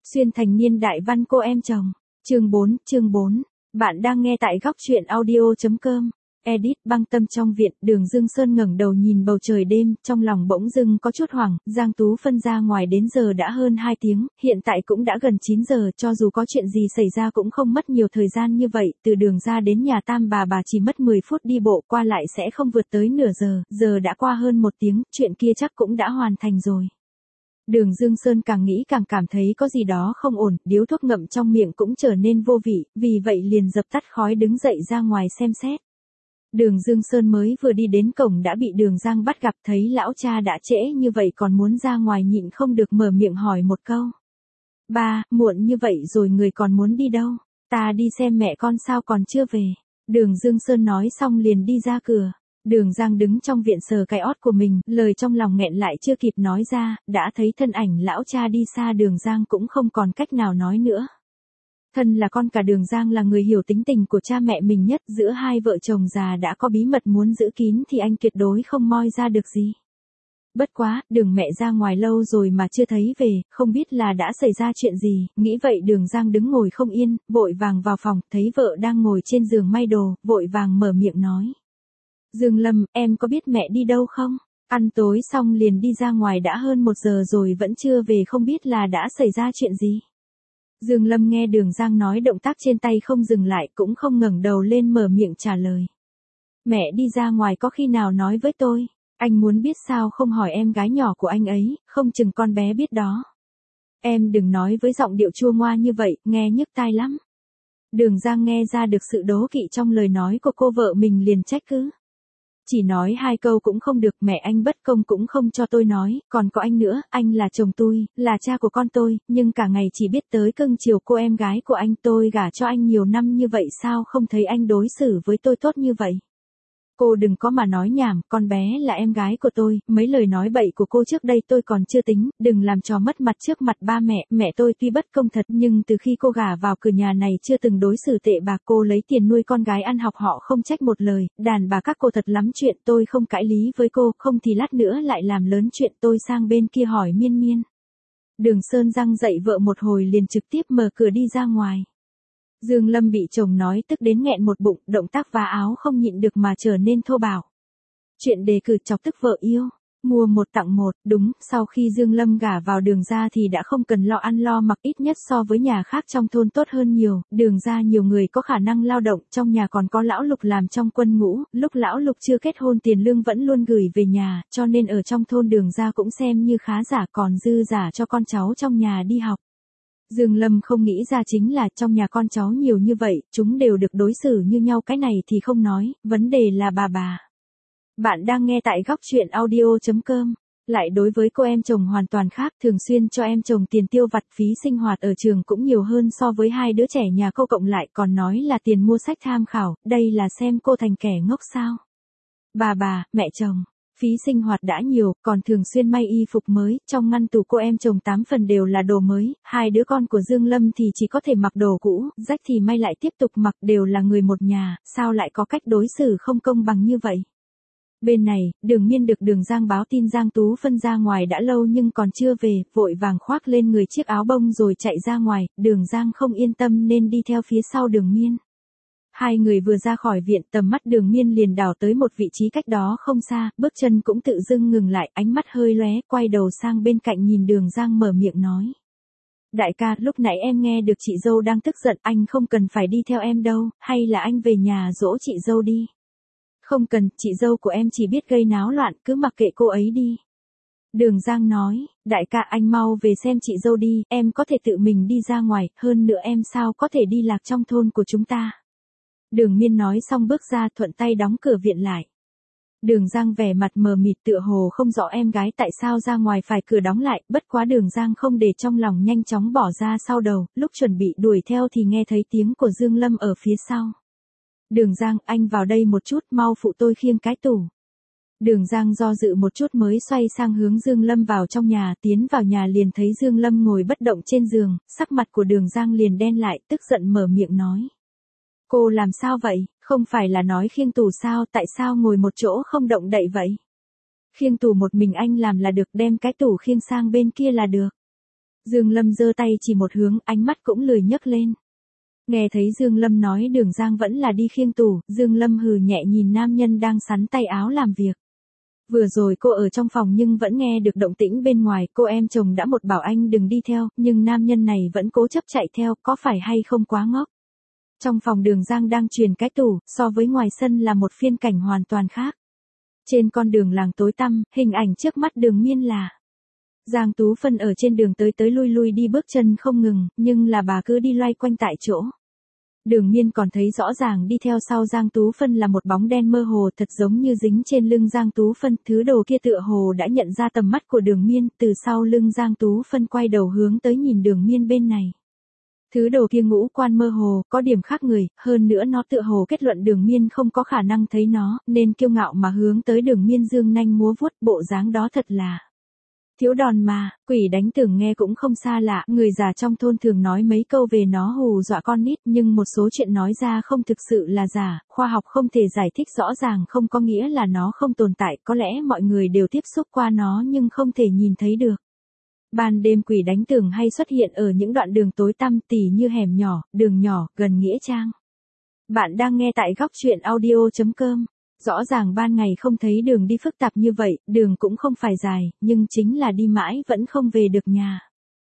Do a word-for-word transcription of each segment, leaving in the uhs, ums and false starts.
Xuyên thành niên đại văn cô em chồng. Chương bốn, chương bốn. Bạn đang nghe tại góc truyện audio chấm com. Edit băng tâm trong viện, Đường Dương Sơn ngẩng đầu nhìn bầu trời đêm, trong lòng bỗng dưng có chút hoảng, Giang Tú phân ra ngoài đến giờ đã hơn hai tiếng, hiện tại cũng đã gần chín giờ, cho dù có chuyện gì xảy ra cũng không mất nhiều thời gian như vậy, từ đường ra đến nhà Tam bà bà chỉ mất mười phút đi bộ, qua lại sẽ không vượt tới nửa giờ, giờ đã qua hơn một tiếng, chuyện kia chắc cũng đã hoàn thành rồi. Đường Dương Sơn càng nghĩ càng cảm thấy có gì đó không ổn, điếu thuốc ngậm trong miệng cũng trở nên vô vị, vì vậy liền dập tắt khói đứng dậy ra ngoài xem xét. Đường Dương Sơn mới vừa đi đến cổng đã bị Đường Giang bắt gặp, thấy lão cha đã trễ như vậy còn muốn ra ngoài nhịn không được mở miệng hỏi một câu. Ba, muộn như vậy rồi người còn muốn đi đâu? Ta đi xem mẹ con sao còn chưa về. Đường Dương Sơn nói xong liền đi ra cửa. Đường Giang đứng trong viện sờ cái ót của mình, lời trong lòng nghẹn lại chưa kịp nói ra, đã thấy thân ảnh lão cha đi xa. Đường Giang cũng không còn cách nào nói nữa. Thân là con cả, Đường Giang là người hiểu tính tình của cha mẹ mình nhất, giữa hai vợ chồng già đã có bí mật muốn giữ kín thì anh tuyệt đối không moi ra được gì. Bất quá, Đường mẹ ra ngoài lâu rồi mà chưa thấy về, không biết là đã xảy ra chuyện gì, nghĩ vậy Đường Giang đứng ngồi không yên, vội vàng vào phòng, thấy vợ đang ngồi trên giường may đồ, vội vàng mở miệng nói. Dương Lâm, em có biết mẹ đi đâu không? Ăn tối xong liền đi ra ngoài đã hơn một giờ rồi vẫn chưa về, không biết là đã xảy ra chuyện gì. Dương Lâm nghe Đường Giang nói, động tác trên tay không dừng lại, cũng không ngẩng đầu lên mở miệng trả lời. Mẹ đi ra ngoài có khi nào nói với tôi, anh muốn biết sao không hỏi em gái nhỏ của anh ấy, không chừng con bé biết đó. Em đừng nói với giọng điệu chua ngoa như vậy, nghe nhức tai lắm. Đường Giang nghe ra được sự đố kỵ trong lời nói của cô vợ mình liền trách cứ. Chỉ nói hai câu cũng không được, mẹ anh bất công cũng không cho tôi nói, còn có anh nữa, anh là chồng tôi, là cha của con tôi, nhưng cả ngày chỉ biết tới cưng chiều cô em gái của anh, tôi gả cho anh nhiều năm như vậy sao không thấy anh đối xử với tôi tốt như vậy. Cô đừng có mà nói nhảm, con bé là em gái của tôi, mấy lời nói bậy của cô trước đây tôi còn chưa tính, đừng làm trò mất mặt trước mặt ba mẹ, mẹ tôi tuy bất công thật nhưng từ khi cô gả vào cửa nhà này chưa từng đối xử tệ bạc, cô lấy tiền nuôi con gái ăn học họ không trách một lời, đàn bà các cô thật lắm chuyện, tôi không cãi lý với cô, không thì lát nữa lại làm lớn chuyện. Tôi sang bên kia hỏi miên miên. Đường Sơn răng dậy vợ một hồi liền trực tiếp mở cửa đi ra ngoài. Dương Lâm bị chồng nói tức đến nghẹn một bụng, động tác vá áo không nhịn được mà trở nên thô bạo. Chuyện đề cử chọc tức vợ yêu, mua một tặng một, đúng, sau khi Dương Lâm gả vào Đường gia thì đã không cần lo ăn lo mặc, ít nhất so với nhà khác trong thôn tốt hơn nhiều, Đường gia nhiều người có khả năng lao động, trong nhà còn có lão Lục làm trong quân ngũ, lúc lão Lục chưa kết hôn tiền lương vẫn luôn gửi về nhà, cho nên ở trong thôn Đường gia cũng xem như khá giả, còn dư giả cho con cháu trong nhà đi học. Dương Lâm không nghĩ ra chính là trong nhà con cháu nhiều như vậy, chúng đều được đối xử như nhau, cái này thì không nói, vấn đề là bà bà. Bạn đang nghe tại góc truyện audio chấm com. Lại đối với cô em chồng hoàn toàn khác, thường xuyên cho em chồng tiền tiêu vặt, phí sinh hoạt ở trường cũng nhiều hơn so với hai đứa trẻ nhà cô cộng lại, còn nói là tiền mua sách tham khảo, đây là xem cô thành kẻ ngốc sao. Bà bà, mẹ chồng. Phí sinh hoạt đã nhiều, còn thường xuyên may y phục mới, trong ngăn tủ cô em chồng tám phần đều là đồ mới, hai đứa con của Dương Lâm thì chỉ có thể mặc đồ cũ, rách thì may lại tiếp tục mặc, đều là người một nhà, sao lại có cách đối xử không công bằng như vậy. Bên này, Đường Miên được Đường Giang báo tin Giang Tú phân ra ngoài đã lâu nhưng còn chưa về, vội vàng khoác lên người chiếc áo bông rồi chạy ra ngoài, Đường Giang không yên tâm nên đi theo phía sau Đường Miên. Hai người vừa ra khỏi viện, tầm mắt Đường Miên liền đảo tới một vị trí cách đó không xa, bước chân cũng tự dưng ngừng lại, ánh mắt hơi lóe, quay đầu sang bên cạnh nhìn Đường Giang mở miệng nói. Đại ca, lúc nãy em nghe được chị dâu đang tức giận, anh không cần phải đi theo em đâu, hay là anh về nhà dỗ chị dâu đi. Không cần, chị dâu của em chỉ biết gây náo loạn, cứ mặc kệ cô ấy đi. Đường Giang nói, đại ca anh mau về xem chị dâu đi, em có thể tự mình đi ra ngoài, hơn nữa em sao có thể đi lạc trong thôn của chúng ta. Đường Miên nói xong bước ra, thuận tay đóng cửa viện lại. Đường Giang vẻ mặt mờ mịt tựa hồ không rõ em gái tại sao ra ngoài phải cửa đóng lại, bất quá Đường Giang không để trong lòng, nhanh chóng bỏ ra sau đầu, lúc chuẩn bị đuổi theo thì nghe thấy tiếng của Dương Lâm ở phía sau. Đường Giang, anh vào đây một chút, mau phụ tôi khiêng cái tủ. Đường Giang do dự một chút mới xoay sang hướng Dương Lâm vào trong nhà, tiến vào nhà liền thấy Dương Lâm ngồi bất động trên giường, sắc mặt của Đường Giang liền đen lại, tức giận mở miệng nói. Cô làm sao vậy, không phải là nói khiêng tủ sao, tại sao ngồi một chỗ không động đậy vậy? Khiêng tủ một mình anh làm là được, đem cái tủ khiêng sang bên kia là được. Dương Lâm giơ tay chỉ một hướng, ánh mắt cũng lười nhấc lên. Nghe thấy Dương Lâm nói Đường Giang vẫn là đi khiêng tủ, Dương Lâm hừ nhẹ nhìn nam nhân đang sắn tay áo làm việc. Vừa rồi cô ở trong phòng nhưng vẫn nghe được động tĩnh bên ngoài, cô em chồng đã một bảo anh đừng đi theo, nhưng nam nhân này vẫn cố chấp chạy theo, có phải hay không quá ngốc. Trong phòng Đường Giang đang truyền cái tủ, so với ngoài sân là một phiên cảnh hoàn toàn khác. Trên con đường làng tối tăm, hình ảnh trước mắt Đường Miên là Giang Tú Phân ở trên đường tới tới lui lui đi bước chân không ngừng, nhưng là bà cứ đi loay quanh tại chỗ. Đường Miên còn thấy rõ ràng đi theo sau Giang Tú Phân là một bóng đen mơ hồ thật giống như dính trên lưng Giang Tú Phân, thứ đồ kia tựa hồ đã nhận ra tầm mắt của Đường Miên, từ sau lưng Giang Tú Phân quay đầu hướng tới nhìn Đường Miên bên này. Thứ đồ kia ngũ quan mơ hồ, có điểm khác người, hơn nữa nó tựa hồ kết luận Đường Miên không có khả năng thấy nó, nên kiêu ngạo mà hướng tới Đường Miên dương nanh múa vuốt, bộ dáng đó thật là thiếu đòn mà. Quỷ đánh tưởng nghe cũng không xa lạ, người già trong thôn thường nói mấy câu về nó hù dọa con nít, nhưng một số chuyện nói ra không thực sự là giả, khoa học không thể giải thích rõ ràng không có nghĩa là nó không tồn tại, có lẽ mọi người đều tiếp xúc qua nó nhưng không thể nhìn thấy được. Ban đêm quỷ đánh tưởng hay xuất hiện ở những đoạn đường tối tăm tỉ như hẻm nhỏ, đường nhỏ, gần nghĩa trang. Bạn đang nghe tại góc truyện audio chấm com. Rõ ràng ban ngày không thấy đường đi phức tạp như vậy, đường cũng không phải dài, nhưng chính là đi mãi vẫn không về được nhà.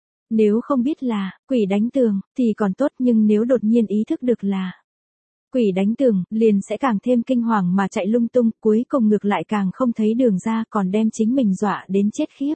Nếu không biết là quỷ đánh tường thì còn tốt, nhưng nếu đột nhiên ý thức được là quỷ đánh tường, liền sẽ càng thêm kinh hoàng mà chạy lung tung, cuối cùng ngược lại càng không thấy đường ra, còn đem chính mình dọa đến chết khiếp.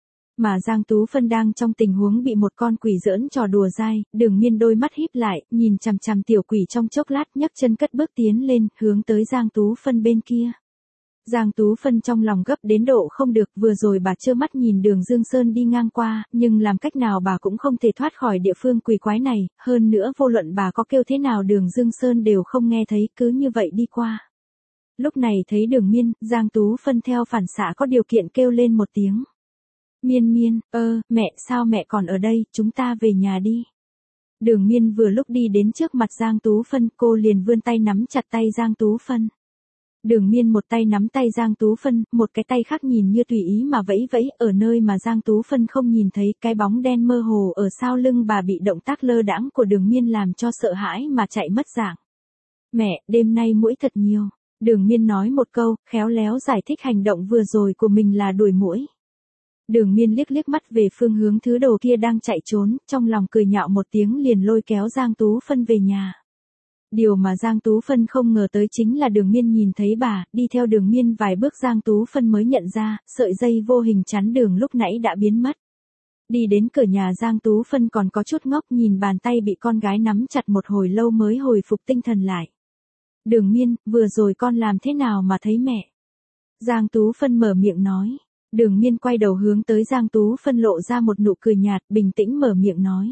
Mà Giang Tú Phân đang trong tình huống bị một con quỷ giỡn trò đùa dai, Đường Miên đôi mắt híp lại, nhìn chằm chằm tiểu quỷ trong chốc lát, nhấc chân cất bước tiến lên, hướng tới Giang Tú Phân bên kia. Giang Tú Phân trong lòng gấp đến độ không được, vừa rồi bà trơ mắt nhìn Đường Dương Sơn đi ngang qua, nhưng làm cách nào bà cũng không thể thoát khỏi địa phương quỷ quái này, hơn nữa vô luận bà có kêu thế nào Đường Dương Sơn đều không nghe thấy, cứ như vậy đi qua. Lúc này thấy Đường Miên, Giang Tú Phân theo phản xạ có điều kiện kêu lên một tiếng. Miên Miên, ơ, mẹ sao mẹ còn ở đây, chúng ta về nhà đi. Đường Miên vừa lúc đi đến trước mặt Giang Tú Phân, cô liền vươn tay nắm chặt tay Giang Tú Phân. Đường Miên một tay nắm tay Giang Tú Phân, một cái tay khác nhìn như tùy ý mà vẫy vẫy, ở nơi mà Giang Tú Phân không nhìn thấy, cái bóng đen mơ hồ ở sau lưng bà bị động tác lơ đãng của Đường Miên làm cho sợ hãi mà chạy mất dạng. Mẹ, đêm nay muỗi thật nhiều. Đường Miên nói một câu, khéo léo giải thích hành động vừa rồi của mình là đuổi muỗi. Đường Miên liếc liếc mắt về phương hướng thứ đồ kia đang chạy trốn, trong lòng cười nhạo một tiếng liền lôi kéo Giang Tú Phân về nhà. Điều mà Giang Tú Phân không ngờ tới chính là Đường Miên nhìn thấy bà, đi theo Đường Miên vài bước Giang Tú Phân mới nhận ra, sợi dây vô hình chắn đường lúc nãy đã biến mất. Đi đến cửa nhà Giang Tú Phân còn có chút ngốc nhìn bàn tay bị con gái nắm chặt một hồi lâu mới hồi phục tinh thần lại. Đường Miên, vừa rồi con làm thế nào mà thấy mẹ? Giang Tú Phân mở miệng nói. Đường Miên quay đầu hướng tới Giang Tú Phân lộ ra một nụ cười nhạt, bình tĩnh mở miệng nói.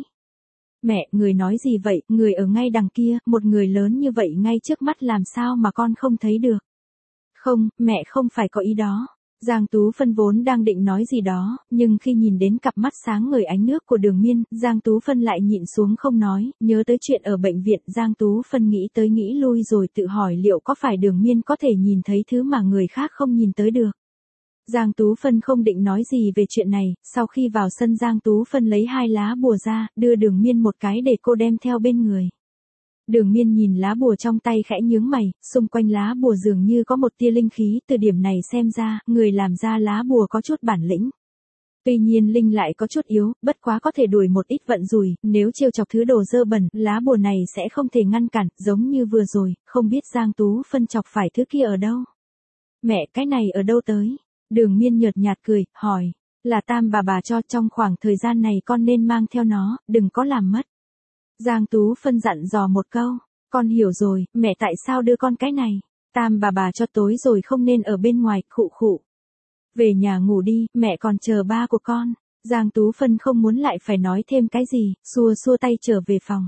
Mẹ, người nói gì vậy, người ở ngay đằng kia, một người lớn như vậy ngay trước mắt làm sao mà con không thấy được. Không, mẹ không phải có ý đó. Giang Tú Phân vốn đang định nói gì đó, nhưng khi nhìn đến cặp mắt sáng ngời ánh nước của Đường Miên, Giang Tú Phân lại nhịn xuống không nói, nhớ tới chuyện ở bệnh viện, Giang Tú Phân nghĩ tới nghĩ lui rồi tự hỏi liệu có phải Đường Miên có thể nhìn thấy thứ mà người khác không nhìn tới được. Giang Tú Phân không định nói gì về chuyện này, sau khi vào sân Giang Tú Phân lấy hai lá bùa ra, đưa Đường Miên một cái để cô đem theo bên người. Đường Miên nhìn lá bùa trong tay khẽ nhướng mày, xung quanh lá bùa dường như có một tia linh khí, từ điểm này xem ra, người làm ra lá bùa có chút bản lĩnh. Tuy nhiên linh lại có chút yếu, bất quá có thể đuổi một ít vận rủi, nếu trêu chọc thứ đồ dơ bẩn, lá bùa này sẽ không thể ngăn cản, giống như vừa rồi, không biết Giang Tú Phân chọc phải thứ kia ở đâu. Mẹ, cái này ở đâu tới? Đường Miên nhợt nhạt cười, hỏi, là Tam bà bà cho, trong khoảng thời gian này con nên mang theo nó, đừng có làm mất. Giang Tú Phân dặn dò một câu, con hiểu rồi, mẹ tại sao đưa con cái này? Tam bà bà cho tối rồi không nên ở bên ngoài, khụ khụ. Về nhà ngủ đi, mẹ còn chờ ba của con. Giang Tú Phân không muốn lại phải nói thêm cái gì, xua xua tay trở về phòng.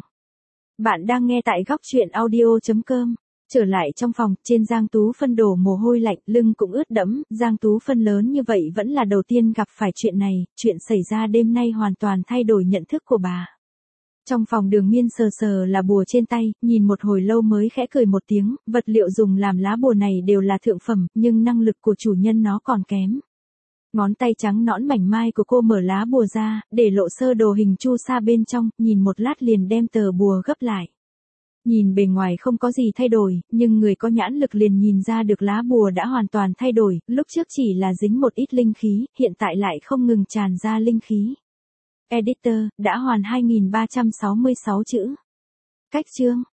Bạn đang nghe tại góc truyện audio chấm com. Trở lại trong phòng, trên Giang Tú Phân đổ mồ hôi lạnh, lưng cũng ướt đẫm, Giang Tú Phân lớn như vậy vẫn là đầu tiên gặp phải chuyện này, chuyện xảy ra đêm nay hoàn toàn thay đổi nhận thức của bà. Trong phòng Đường Miên sờ sờ là bùa trên tay, nhìn một hồi lâu mới khẽ cười một tiếng, vật liệu dùng làm lá bùa này đều là thượng phẩm, nhưng năng lực của chủ nhân nó còn kém. Ngón tay trắng nõn mảnh mai của cô mở lá bùa ra, để lộ sơ đồ hình chu sa bên trong, nhìn một lát liền đem tờ bùa gấp lại. Nhìn bề ngoài không có gì thay đổi, nhưng người có nhãn lực liền nhìn ra được lá bùa đã hoàn toàn thay đổi, lúc trước chỉ là dính một ít linh khí, hiện tại lại không ngừng tràn ra linh khí. Editor, đã hoàn hai nghìn ba trăm sáu mươi sáu chữ. Cách chương